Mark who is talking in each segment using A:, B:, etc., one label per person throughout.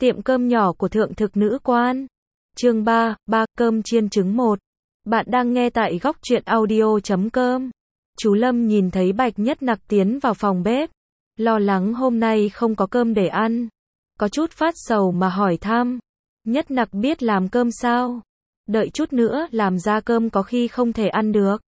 A: Tiệm cơm nhỏ của thượng thực nữ quan. Chương 3, cơm chiên trứng 1. Bạn đang nghe tại góc truyện audio.com. Chú Lâm nhìn thấy Bạch Nhất Nặc tiến vào phòng bếp, lo lắng hôm nay không có cơm để ăn, có chút phát sầu mà hỏi thăm. Nhất Nặc biết làm cơm sao? Đợi chút nữa làm ra cơm có khi không thể ăn được.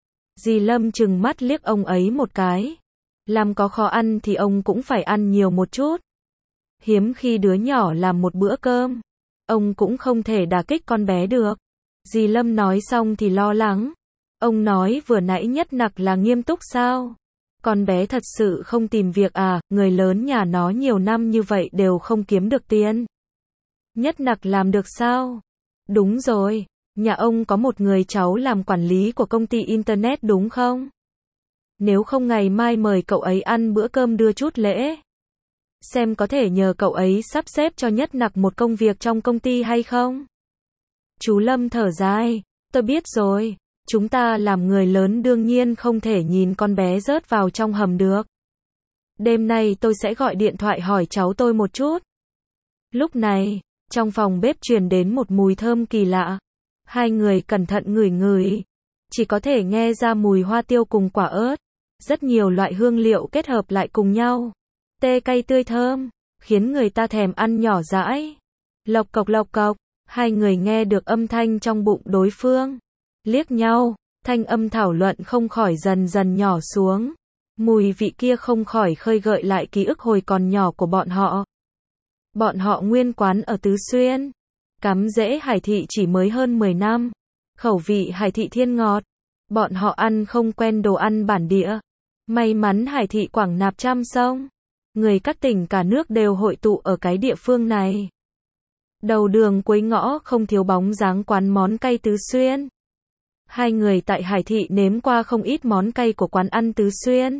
A: Dì Lâm trừng mắt liếc ông ấy một cái. Làm có khó ăn thì ông cũng phải ăn nhiều một chút. Hiếm khi đứa nhỏ làm một bữa cơm, ông cũng không thể đả kích con bé được. Dì Lâm nói xong thì lo lắng. Ông nói vừa nãy Nhất Nặc là nghiêm túc sao? Con bé thật sự không tìm việc à? Người lớn nhà nó nhiều năm như vậy đều không kiếm được tiền. Nhất Nặc làm được sao? Đúng rồi, nhà ông có một người cháu làm quản lý của công ty Internet đúng không? Nếu không ngày mai mời cậu ấy ăn bữa cơm đưa chút lễ. Xem có thể nhờ cậu ấy sắp xếp cho Nhất Nặc một công việc trong công ty hay không? Chú Lâm thở dài, tôi biết rồi, chúng ta làm người lớn đương nhiên không thể nhìn con bé rớt vào trong hầm được. Đêm nay tôi sẽ gọi điện thoại hỏi cháu tôi một chút. Lúc này, trong phòng bếp truyền đến một mùi thơm kỳ lạ. Hai người cẩn thận ngửi ngửi, chỉ có thể nghe ra mùi hoa tiêu cùng quả ớt. Rất nhiều loại hương liệu kết hợp lại cùng nhau. Tê cay tươi thơm, khiến người ta thèm ăn nhỏ dãi. Lộc cộc, hai người nghe được âm thanh trong bụng đối phương. Liếc nhau, thanh âm thảo luận không khỏi dần dần nhỏ xuống. Mùi vị kia không khỏi khơi gợi lại ký ức hồi còn nhỏ của bọn họ. Bọn họ nguyên quán ở Tứ Xuyên. Cắm rễ Hải Thị chỉ mới hơn 10 năm. Khẩu vị Hải Thị thiên ngọt. Bọn họ ăn không quen đồ ăn bản địa. May mắn Hải Thị quảng nạp trăm sông. Người các tỉnh cả nước đều hội tụ ở cái địa phương này. Đầu đường cuối ngõ không thiếu bóng dáng quán món cay Tứ Xuyên. Hai người tại Hải Thị nếm qua không ít món cay của quán ăn Tứ Xuyên.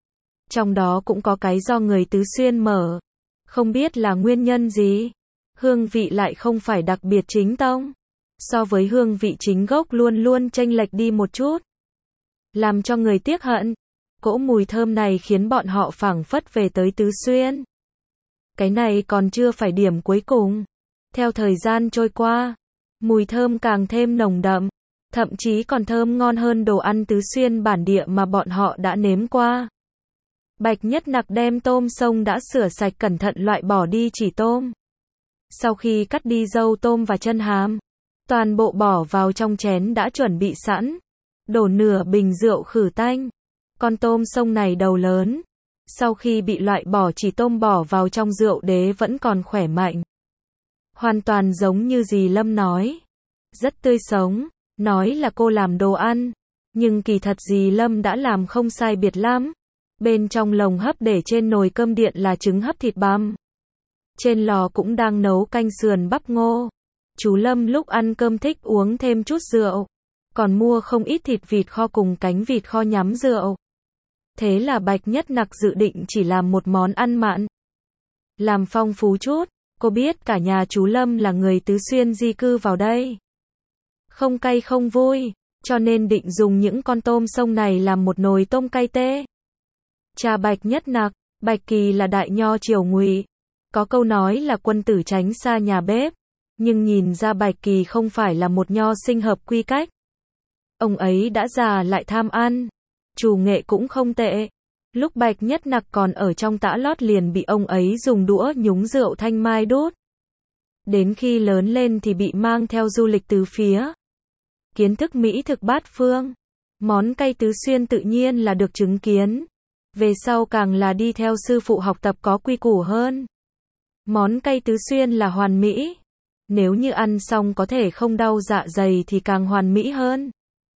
A: Trong đó cũng có cái do người Tứ Xuyên mở. Không biết là nguyên nhân gì. Hương vị lại không phải đặc biệt chính tông. So với hương vị chính gốc luôn luôn chênh lệch đi một chút. Làm cho người tiếc hận. Cỗ mùi thơm này khiến bọn họ phảng phất về tới Tứ Xuyên. Cái này còn chưa phải điểm cuối cùng. Theo thời gian trôi qua, mùi thơm càng thêm nồng đậm, thậm chí còn thơm ngon hơn đồ ăn Tứ Xuyên bản địa mà bọn họ đã nếm qua. Bạch Nhất Nặc đem tôm sông đã rửa sạch cẩn thận loại bỏ đi chỉ tôm. Sau khi cắt đi râu tôm và chân hàm, toàn bộ bỏ vào trong chén đã chuẩn bị sẵn. Đổ nửa bình rượu khử tanh. Con tôm sông này đầu lớn. Sau khi bị loại bỏ chỉ tôm bỏ vào trong rượu đế vẫn còn khỏe mạnh. Hoàn toàn giống như dì Lâm nói. Rất tươi sống. Nói là cô làm đồ ăn. Nhưng kỳ thật dì Lâm đã làm không sai biệt lắm. Bên trong lồng hấp để trên nồi cơm điện là trứng hấp thịt băm. Trên lò cũng đang nấu canh sườn bắp ngô. Chú Lâm lúc ăn cơm thích uống thêm chút rượu. Còn mua không ít thịt vịt kho cùng cánh vịt kho nhắm rượu. Thế là Bạch Nhất Nặc dự định chỉ làm một món ăn mặn. Làm phong phú chút, cô biết cả nhà chú Lâm là người Tứ Xuyên di cư vào đây. Không cay không vui, cho nên định dùng những con tôm sông này làm một nồi tôm cay tê. Cha Bạch Nhất Nặc, Bạch Kỳ là đại nho triều Ngụy. Có câu nói là quân tử tránh xa nhà bếp. Nhưng nhìn ra Bạch Kỳ không phải là một nho sinh hợp quy cách. Ông ấy đã già lại tham ăn. Chủ nghệ cũng không tệ. Lúc Bạch Nhất Nặc còn ở trong tã lót liền bị ông ấy dùng đũa nhúng rượu thanh mai đút. Đến khi lớn lên thì bị mang theo du lịch tứ phía. Kiến thức mỹ thực bát phương. Món cay Tứ Xuyên tự nhiên là được chứng kiến. Về sau càng là đi theo sư phụ học tập có quy củ hơn. Món cay Tứ Xuyên là hoàn mỹ. Nếu như ăn xong có thể không đau dạ dày thì càng hoàn mỹ hơn.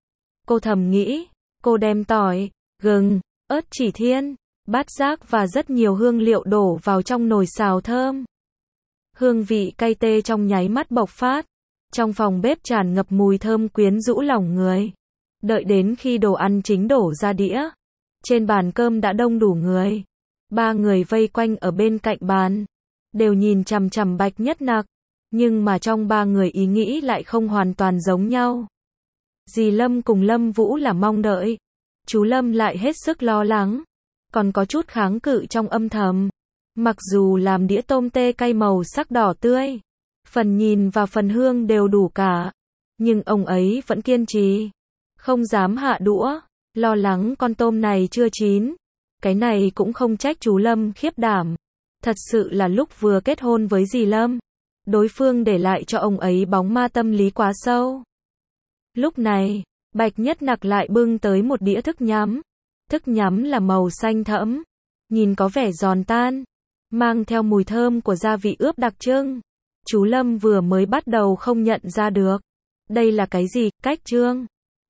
A: Cô thầm nghĩ. Cô đem tỏi, gừng, ớt chỉ thiên, bát giác và rất nhiều hương liệu đổ vào trong nồi xào thơm. Hương vị cay tê trong nháy mắt bộc phát. Trong phòng bếp tràn ngập mùi thơm quyến rũ lòng người. Đợi đến khi đồ ăn chính đổ ra đĩa. Trên bàn cơm đã đông đủ người. Ba người vây quanh ở bên cạnh bàn. Đều nhìn chằm chằm Bạch Nhất Nặc. Nhưng mà trong ba người ý nghĩ lại không hoàn toàn giống nhau. Dì Lâm cùng Lâm Vũ là mong đợi. Chú Lâm lại hết sức lo lắng. Còn có chút kháng cự trong âm thầm. Mặc dù làm đĩa tôm tê cay màu sắc đỏ tươi, phần nhìn và phần hương đều đủ cả, nhưng ông ấy vẫn kiên trì, không dám hạ đũa, lo lắng con tôm này chưa chín. Cái này cũng không trách chú Lâm khiếp đảm. Thật sự là lúc vừa kết hôn với dì Lâm, đối phương để lại cho ông ấy bóng ma tâm lý quá sâu. Lúc này, Bạch Nhất Nặc lại bưng tới một đĩa thức nhắm. Thức nhắm là màu xanh thẫm, nhìn có vẻ giòn tan, mang theo mùi thơm của gia vị ướp đặc trưng. Chú Lâm vừa mới bắt đầu không nhận ra được. Đây là cái gì, cách trương?